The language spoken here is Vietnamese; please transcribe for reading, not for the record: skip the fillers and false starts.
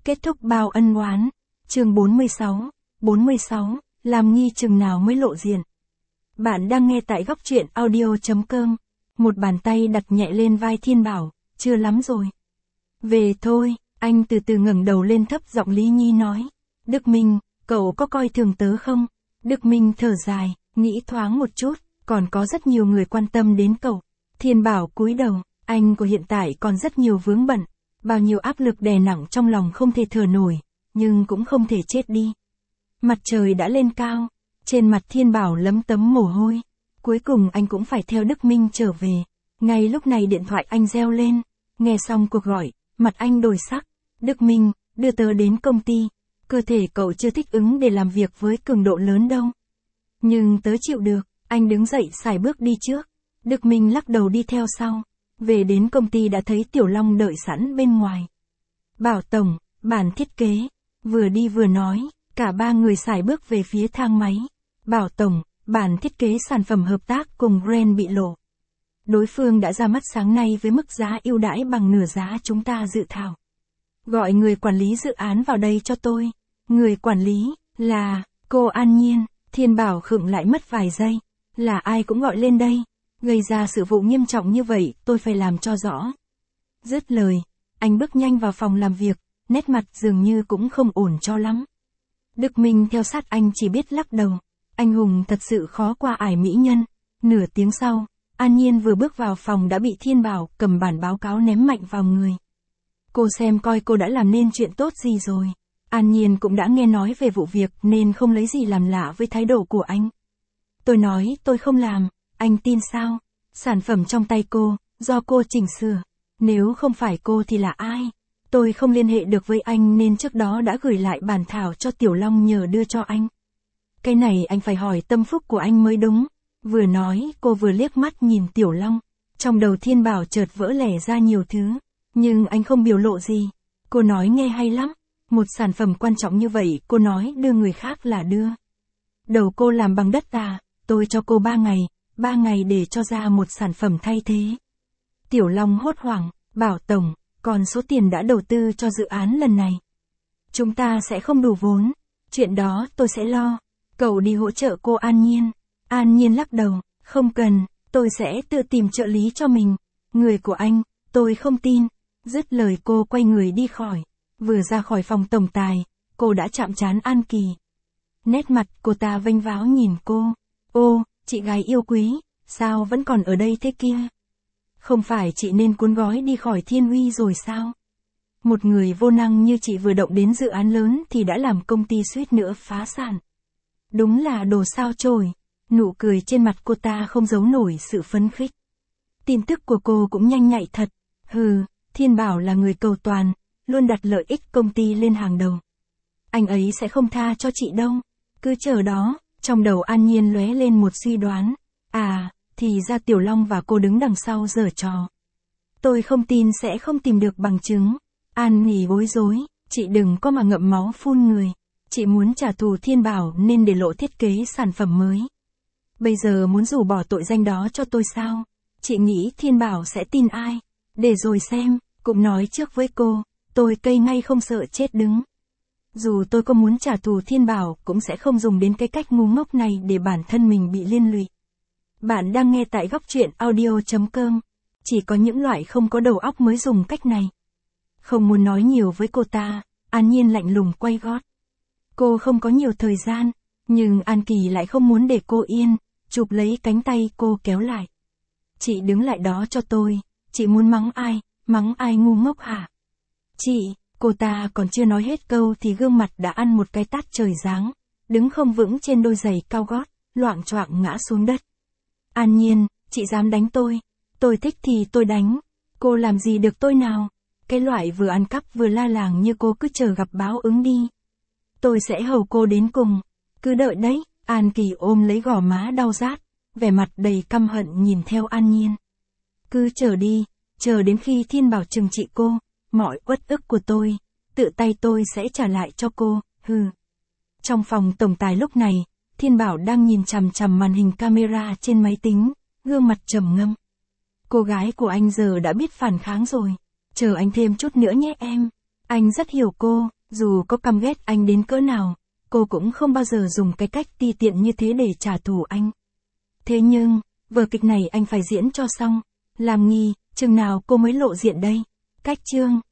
Kết thúc bao ân oán. Chương 46, làm nghi chừng nào mới lộ diện. Bạn đang nghe tại góc truyện audio.com. Một bàn tay đặt nhẹ lên vai Thiên Bảo, chưa lắm rồi. Về thôi, anh từ từ ngẩng đầu lên thấp giọng Lý Nhi nói. Đức Minh, cậu có coi thường tớ không? Đức Minh thở dài, nghĩ thoáng một chút, còn có rất nhiều người quan tâm đến cậu. Thiên Bảo cúi đầu, anh của hiện tại còn rất nhiều vướng bận, bao nhiêu áp lực đè nặng trong lòng không thể thở nổi, nhưng cũng không thể chết đi. Mặt trời đã lên cao, trên mặt Thiên Bảo lấm tấm mồ hôi. Cuối cùng anh cũng phải theo Đức Minh trở về. Ngay lúc này điện thoại anh reo lên, nghe xong cuộc gọi, mặt anh đổi sắc. Đức Minh, đưa tớ đến công ty. Cơ thể cậu chưa thích ứng để làm việc với cường độ lớn đâu. Nhưng tớ chịu được, anh đứng dậy sải bước đi trước. Đức Minh lắc đầu đi theo sau. Về đến công ty đã thấy Tiểu Long đợi sẵn bên ngoài. Bảo tổng, bản thiết kế. Vừa đi vừa nói, cả ba người sải bước về phía thang máy. Bảo tổng, bản thiết kế sản phẩm hợp tác cùng Ren bị lộ. Đối phương đã ra mắt sáng nay với mức giá ưu đãi bằng nửa giá chúng ta dự thảo. Gọi người quản lý dự án vào đây cho tôi. Người quản lý, là, cô An Nhiên. Thiên Bảo khựng lại mất vài giây. Là ai cũng gọi lên đây. Gây ra sự vụ nghiêm trọng như vậy, tôi phải làm cho rõ. Dứt lời, anh bước nhanh vào phòng làm việc, nét mặt dường như cũng không ổn cho lắm. Đức Minh theo sát anh chỉ biết lắc đầu. Anh hùng thật sự khó qua ải mỹ nhân. Nửa tiếng sau, An Nhiên vừa bước vào phòng đã bị Thiên Bảo cầm bản báo cáo ném mạnh vào người. Cô xem coi cô đã làm nên chuyện tốt gì rồi. An Nhiên cũng đã nghe nói về vụ việc nên không lấy gì làm lạ với thái độ của anh. Tôi nói tôi không làm, anh tin sao? Sản phẩm trong tay cô, do cô chỉnh sửa. Nếu không phải cô thì là ai? Tôi không liên hệ được với anh nên trước đó đã gửi lại bản thảo cho Tiểu Long nhờ đưa cho anh. Cái này anh phải hỏi tâm phúc của anh mới đúng. Vừa nói, cô vừa liếc mắt nhìn Tiểu Long. Trong đầu Thiên Bảo chợt vỡ lẻ ra nhiều thứ. Nhưng anh không biểu lộ gì. Cô nói nghe hay lắm. Một sản phẩm quan trọng như vậy, cô nói đưa người khác là đưa. Đầu cô làm bằng đất à, tôi cho cô 3 ngày. 3 ngày để cho ra một sản phẩm thay thế. Tiểu Long hốt hoảng, bảo tổng, còn số tiền đã đầu tư cho dự án lần này. Chúng ta sẽ không đủ vốn. Chuyện đó tôi sẽ lo. Cậu đi hỗ trợ cô An Nhiên. An Nhiên lắc đầu, không cần, tôi sẽ tự tìm trợ lý cho mình. Người của anh, tôi không tin. Dứt lời cô quay người đi khỏi. Vừa ra khỏi phòng tổng tài, cô đã chạm trán An Kỳ. Nét mặt cô ta vênh váo nhìn cô. Ô, chị gái yêu quý, sao vẫn còn ở đây thế kia? Không phải chị nên cuốn gói đi khỏi Thiên Huy rồi sao? Một người vô năng như chị vừa động đến dự án lớn thì đã làm công ty suýt nữa phá sản. Đúng là đồ sao chổi. Nụ cười trên mặt cô ta không giấu nổi sự phấn khích. Tin tức của cô cũng nhanh nhạy thật. Hừ, Thiên Bảo là người cầu toàn, luôn đặt lợi ích công ty lên hàng đầu. Anh ấy sẽ không tha cho chị đâu. Cứ chờ đó. Trong đầu An Nhiên lóe lên một suy đoán. À, thì ra Tiểu Long và cô đứng đằng sau giở trò. Tôi không tin sẽ không tìm được bằng chứng. An nghỉ bối rối, chị đừng có mà ngậm máu phun người. Chị muốn trả thù Thiên Bảo nên để lộ thiết kế sản phẩm mới. Bây giờ muốn rủ bỏ tội danh đó cho tôi sao? Chị nghĩ Thiên Bảo sẽ tin ai? Để rồi xem, cũng nói trước với cô, tôi cây ngay không sợ chết đứng. Dù tôi có muốn trả thù Thiên Bảo cũng sẽ không dùng đến cái cách ngu ngốc này để bản thân mình bị liên lụy. Bạn đang nghe tại góc truyện audio.com. Chỉ có những loại không có đầu óc mới dùng cách này. Không muốn nói nhiều với cô ta, An Nhiên lạnh lùng quay gót. Cô không có nhiều thời gian, nhưng An Kỳ lại không muốn để cô yên, chụp lấy cánh tay cô kéo lại. Chị đứng lại đó cho tôi, chị muốn mắng ai ngu ngốc hả? Chị, cô ta còn chưa nói hết câu thì gương mặt đã ăn một cái tát trời giáng, đứng không vững trên đôi giày cao gót, loạng choạng ngã xuống đất. An Nhiên, chị dám đánh tôi thích thì tôi đánh, cô làm gì được tôi nào? Cái loại vừa ăn cắp vừa la làng như cô cứ chờ gặp báo ứng đi. Tôi sẽ hầu cô đến cùng, cứ đợi đấy. An Kỳ ôm lấy gò má đau rát, vẻ mặt đầy căm hận nhìn theo An Nhiên. Cứ chờ đi, chờ đến khi Thiên Bảo trừng trị cô, mọi uất ức của tôi, tự tay tôi sẽ trả lại cho cô, hừ. Trong phòng tổng tài lúc này, Thiên Bảo đang nhìn chằm chằm màn hình camera trên máy tính, gương mặt trầm ngâm. Cô gái của anh giờ đã biết phản kháng rồi, chờ anh thêm chút nữa nhé em. Anh rất hiểu cô, Dù có căm ghét anh đến cỡ nào, cô cũng không bao giờ dùng cái cách ti tiện như thế để trả thù anh. Thế nhưng, vở kịch này anh phải diễn cho xong. Làm Nghi, chừng nào cô mới lộ diện đây? Cách chương